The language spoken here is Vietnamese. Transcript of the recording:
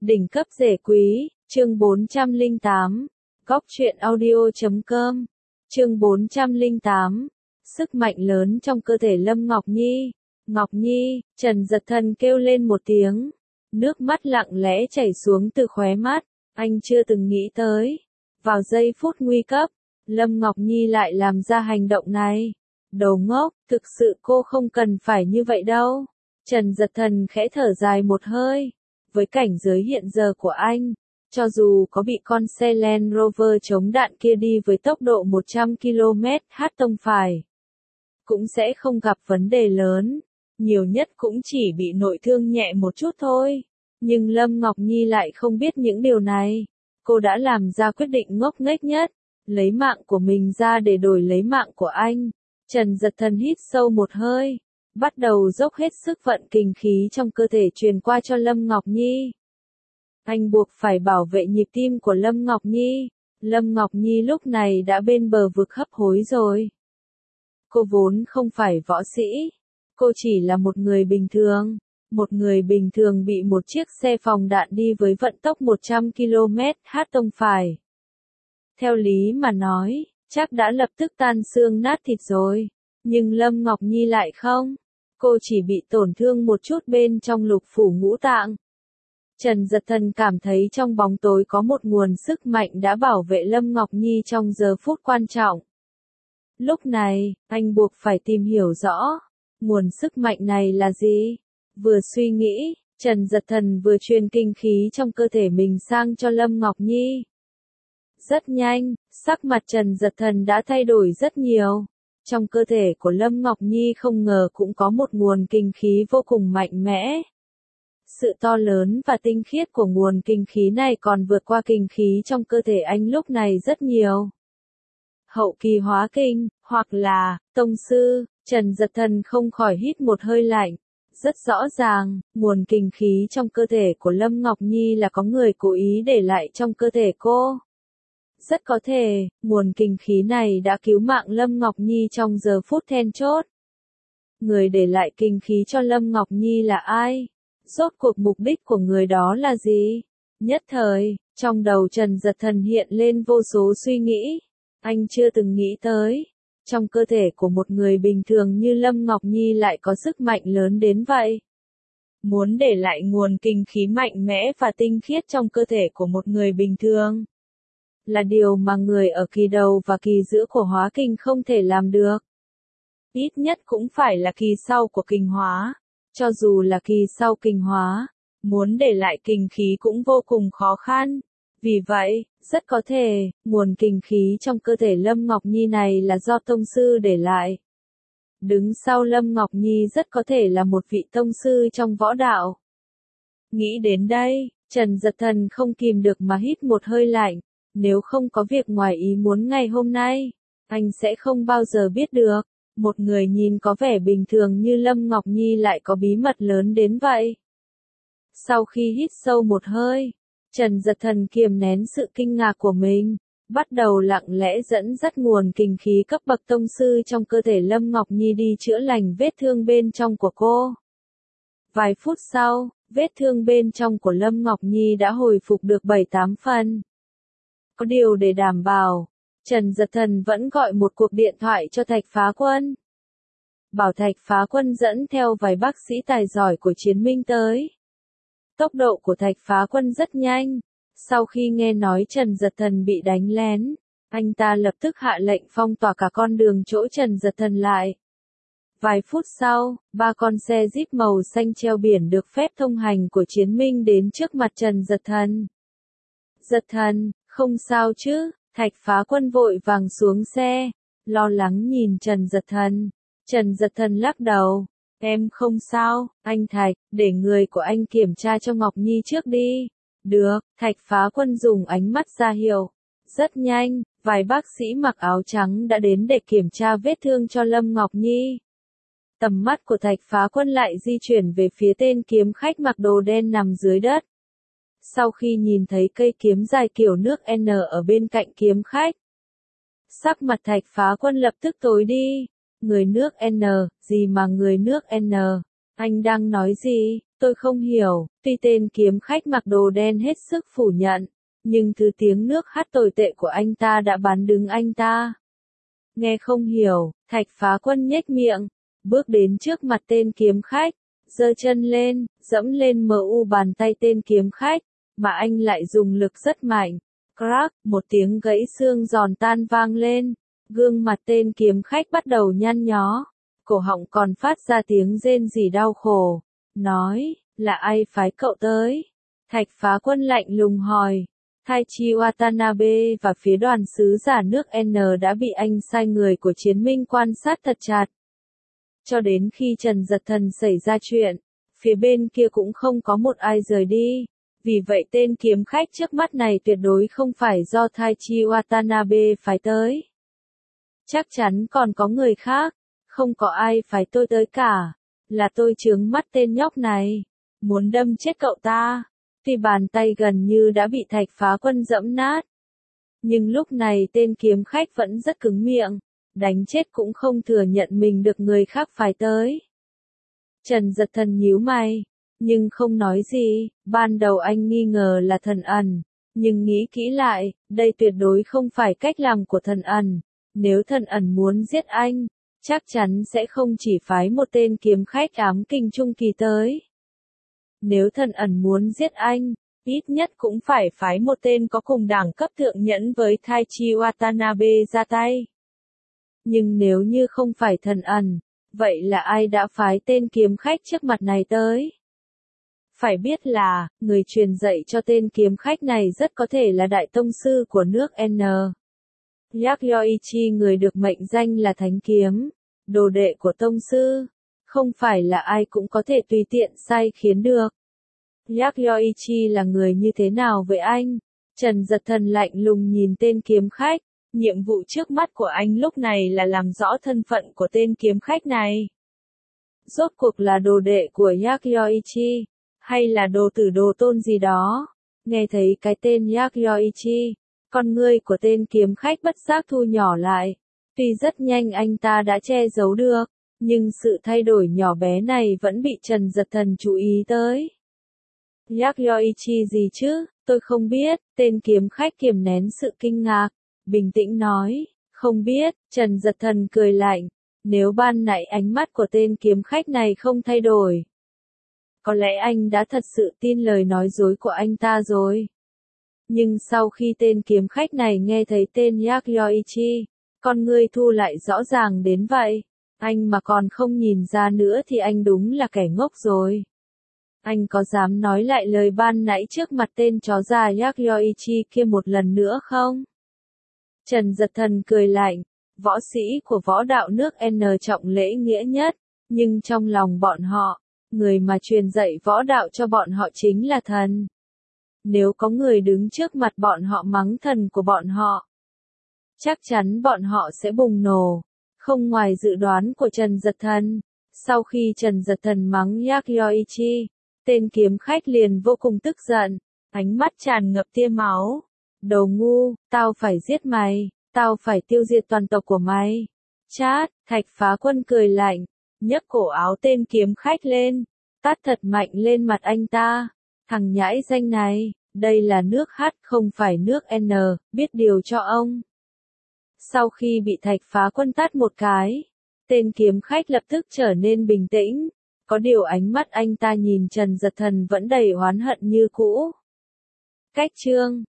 Đỉnh cấp rẻ quý, chương 408. Góc truyện audio.com. Chương 408. Sức mạnh lớn trong cơ thể Lâm Ngọc Nhi. Ngọc Nhi, Trần Giật Thần kêu lên một tiếng. Nước mắt lặng lẽ chảy xuống từ khóe mắt. Anh chưa từng nghĩ tới. Vào giây phút nguy cấp, Lâm Ngọc Nhi lại làm ra hành động này. Đồ ngốc, thực sự cô không cần phải như vậy đâu. Trần Giật Thần khẽ thở dài một hơi. Với cảnh giới hiện giờ của anh, cho dù có bị con xe Land Rover chống đạn kia đi với tốc độ 100 km/h tông phải, cũng sẽ không gặp vấn đề lớn, nhiều nhất cũng chỉ bị nội thương nhẹ một chút thôi. Nhưng Lâm Ngọc Nhi lại không biết những điều này. Cô đã làm ra quyết định ngốc nghếch nhất, lấy mạng của mình ra để đổi lấy mạng của anh. Trần Giật Thần hít sâu một hơi, bắt đầu dốc hết sức vận kinh khí trong cơ thể truyền qua cho Lâm Ngọc Nhi. Anh buộc phải bảo vệ nhịp tim của Lâm Ngọc Nhi. Lâm Ngọc Nhi lúc này đã bên bờ vực hấp hối rồi. Cô vốn không phải võ sĩ. Cô chỉ là một người bình thường. Một người bình thường bị một chiếc xe phòng đạn đi với vận tốc 100 km/h tông phải. Theo lý mà nói, chắc đã lập tức tan xương nát thịt rồi. Nhưng Lâm Ngọc Nhi lại không. Cô chỉ bị tổn thương một chút bên trong lục phủ ngũ tạng. Trần Giật Thần cảm thấy trong bóng tối có một nguồn sức mạnh đã bảo vệ Lâm Ngọc Nhi trong giờ phút quan trọng. Lúc này, anh buộc phải tìm hiểu rõ, nguồn sức mạnh này là gì? Vừa suy nghĩ, Trần Giật Thần vừa truyền kinh khí trong cơ thể mình sang cho Lâm Ngọc Nhi. Rất nhanh, sắc mặt Trần Giật Thần đã thay đổi rất nhiều. Trong cơ thể của Lâm Ngọc Nhi không ngờ cũng có một nguồn kinh khí vô cùng mạnh mẽ. Sự to lớn và tinh khiết của nguồn kinh khí này còn vượt qua kinh khí trong cơ thể anh lúc này rất nhiều. Hậu kỳ hóa kinh, hoặc là, tông sư, Trần Giật Thần không khỏi hít một hơi lạnh. Rất rõ ràng, nguồn kinh khí trong cơ thể của Lâm Ngọc Nhi là có người cố ý để lại trong cơ thể cô. Rất có thể, nguồn kinh khí này đã cứu mạng Lâm Ngọc Nhi trong giờ phút then chốt. Người để lại kinh khí cho Lâm Ngọc Nhi là ai? Rốt cuộc mục đích của người đó là gì? Nhất thời, trong đầu Trần Giật Thần hiện lên vô số suy nghĩ. Anh chưa từng nghĩ tới, trong cơ thể của một người bình thường như Lâm Ngọc Nhi lại có sức mạnh lớn đến vậy. Muốn để lại nguồn kinh khí mạnh mẽ và tinh khiết trong cơ thể của một người bình thường, là điều mà người ở kỳ đầu và kỳ giữa của hóa kinh không thể làm được. Ít nhất cũng phải là kỳ sau của kinh hóa. Cho dù là kỳ sau kinh hóa, muốn để lại kinh khí cũng vô cùng khó khăn. Vì vậy, rất có thể, nguồn kinh khí trong cơ thể Lâm Ngọc Nhi này là do tông sư để lại. Đứng sau Lâm Ngọc Nhi rất có thể là một vị tông sư trong võ đạo. Nghĩ đến đây, Trần Giật Thần không kìm được mà hít một hơi lạnh. Nếu không có việc ngoài ý muốn ngày hôm nay, anh sẽ không bao giờ biết được. Một người nhìn có vẻ bình thường như Lâm Ngọc Nhi lại có bí mật lớn đến vậy. Sau khi hít sâu một hơi, Trần Giật Thần kiềm nén sự kinh ngạc của mình, bắt đầu lặng lẽ dẫn dắt nguồn kinh khí cấp bậc tông sư trong cơ thể Lâm Ngọc Nhi đi chữa lành vết thương bên trong của cô. Vài phút sau, vết thương bên trong của Lâm Ngọc Nhi đã hồi phục được 7-8 phần. Có điều để đảm bảo, Trần Giật Thần vẫn gọi một cuộc điện thoại cho Thạch Phá Quân. Bảo Thạch Phá Quân dẫn theo vài bác sĩ tài giỏi của Chiến Minh tới. Tốc độ của Thạch Phá Quân rất nhanh. Sau khi nghe nói Trần Giật Thần bị đánh lén, anh ta lập tức hạ lệnh phong tỏa cả con đường chỗ Trần Giật Thần lại. Vài phút sau, 3 con xe Jeep màu xanh treo biển được phép thông hành của Chiến Minh đến trước mặt Trần Giật Thần. Giật Thần, không sao chứ? Thạch Phá Quân vội vàng xuống xe, lo lắng nhìn Trần Giật Thần. Trần Giật Thần lắc đầu, em không sao, anh Thạch, để người của anh kiểm tra cho Ngọc Nhi trước đi. Được, Thạch Phá Quân dùng ánh mắt ra hiệu. Rất nhanh, vài bác sĩ mặc áo trắng đã đến để kiểm tra vết thương cho Lâm Ngọc Nhi. Tầm mắt của Thạch Phá Quân lại di chuyển về phía tên kiếm khách mặc đồ đen nằm dưới đất. Sau khi nhìn thấy cây kiếm dài kiểu nước N ở bên cạnh kiếm khách, sắc mặt Thạch Phá Quân lập tức tối đi. Người nước N, gì mà người nước N? Anh đang nói gì? Tôi không hiểu. Tuy tên kiếm khách mặc đồ đen hết sức phủ nhận, nhưng thứ tiếng nước hát tồi tệ của anh ta đã bán đứng anh ta. Nghe không hiểu, Thạch Phá Quân nhếch miệng, bước đến trước mặt tên kiếm khách, giơ chân lên, dẫm lên bàn tay tên kiếm khách, mà anh lại dùng lực rất mạnh. Crack, một tiếng gãy xương giòn tan vang lên, gương mặt tên kiếm khách bắt đầu nhăn nhó, cổ họng còn phát ra tiếng rên rỉ đau khổ. Nói, là ai phái cậu tới? Thạch Phá Quân lạnh lùng hỏi. Taichi Watanabe và phía đoàn sứ giả nước N đã bị anh sai người của Chiến Minh quan sát thật chặt. Cho đến khi Trần Dật Thần xảy ra chuyện, phía bên kia cũng không có một ai rời đi. Vì vậy tên kiếm khách trước mắt này tuyệt đối không phải do Taichi Watanabe phái tới. Chắc chắn còn có người khác, không có ai phái tôi tới cả. Là tôi chướng mắt tên nhóc này, muốn đâm chết cậu ta. Tuy bàn tay gần như đã bị Thạch Phá Quân dẫm nát, nhưng lúc này tên kiếm khách vẫn rất cứng miệng, đánh chết cũng không thừa nhận mình được người khác phái tới. Trần Dật Thần nhíu mày, nhưng không nói gì. Ban đầu anh nghi ngờ là Thần Ẩn, nhưng nghĩ kỹ lại, đây tuyệt đối không phải cách làm của Thần Ẩn. Nếu Thần Ẩn muốn giết anh, chắc chắn sẽ không chỉ phái một tên kiếm khách ám kình trung kỳ tới. Nếu Thần Ẩn muốn giết anh, ít nhất cũng phải phái một tên có cùng đẳng cấp thượng nhẫn với Taichi Watanabe ra tay. Nhưng nếu như không phải Thần Ẩn, vậy là ai đã phái tên kiếm khách trước mặt này tới? Phải biết là, người truyền dạy cho tên kiếm khách này rất có thể là đại tông sư của nước N. Yakuyoichi, người được mệnh danh là Thánh Kiếm, đồ đệ của tông sư. Không phải là ai cũng có thể tùy tiện sai khiến được. Yakuyoichi là người như thế nào với anh? Trần Dật Thần lạnh lùng nhìn tên kiếm khách. Nhiệm vụ trước mắt của anh lúc này là làm rõ thân phận của tên kiếm khách này. Rốt cuộc là đồ đệ của Yakuyoichi, hay là đồ tử đồ tôn gì đó? Nghe thấy cái tên Yakuyoichi, con ngươi của tên kiếm khách bất giác thu nhỏ lại. Tuy rất nhanh anh ta đã che giấu được, nhưng sự thay đổi nhỏ bé này vẫn bị Trần Dật Thần chú ý tới. Yakuyoichi gì chứ, tôi không biết. Tên kiếm khách kiềm nén sự kinh ngạc, bình tĩnh nói, không biết. Trần Dật Thần cười lạnh, nếu ban nãy ánh mắt của tên kiếm khách này không thay đổi, có lẽ anh đã thật sự tin lời nói dối của anh ta rồi. Nhưng sau khi tên kiếm khách này nghe thấy tên Yakuyoichi, con ngươi thu lại rõ ràng đến vậy. Anh mà còn không nhìn ra nữa thì anh đúng là kẻ ngốc rồi. Anh có dám nói lại lời ban nãy trước mặt tên chó già Yakuyoichi kia một lần nữa không? Trần Dật Thần cười lạnh, võ sĩ của võ đạo nước N trọng lễ nghĩa nhất, nhưng trong lòng bọn họ, người mà truyền dạy võ đạo cho bọn họ chính là thần. Nếu có người đứng trước mặt bọn họ mắng thần của bọn họ, chắc chắn bọn họ sẽ bùng nổ. Không ngoài dự đoán của Trần Dật Thần, sau khi Trần Dật Thần mắng Yakuyoichi, tên kiếm khách liền vô cùng tức giận, ánh mắt tràn ngập tia máu. Đồ ngu, tao phải giết mày, tao phải tiêu diệt toàn tộc của mày. Chát, Thạch Phá Quân cười lạnh, nhấc cổ áo tên kiếm khách lên, tát thật mạnh lên mặt anh ta. Thằng nhãi danh này, đây là nước H không phải nước N, biết điều cho ông. Sau khi bị Thạch Phá Quân tát một cái, tên kiếm khách lập tức trở nên bình tĩnh. Có điều ánh mắt anh ta nhìn Trần Dật Thần vẫn đầy oán hận như cũ. Cách chương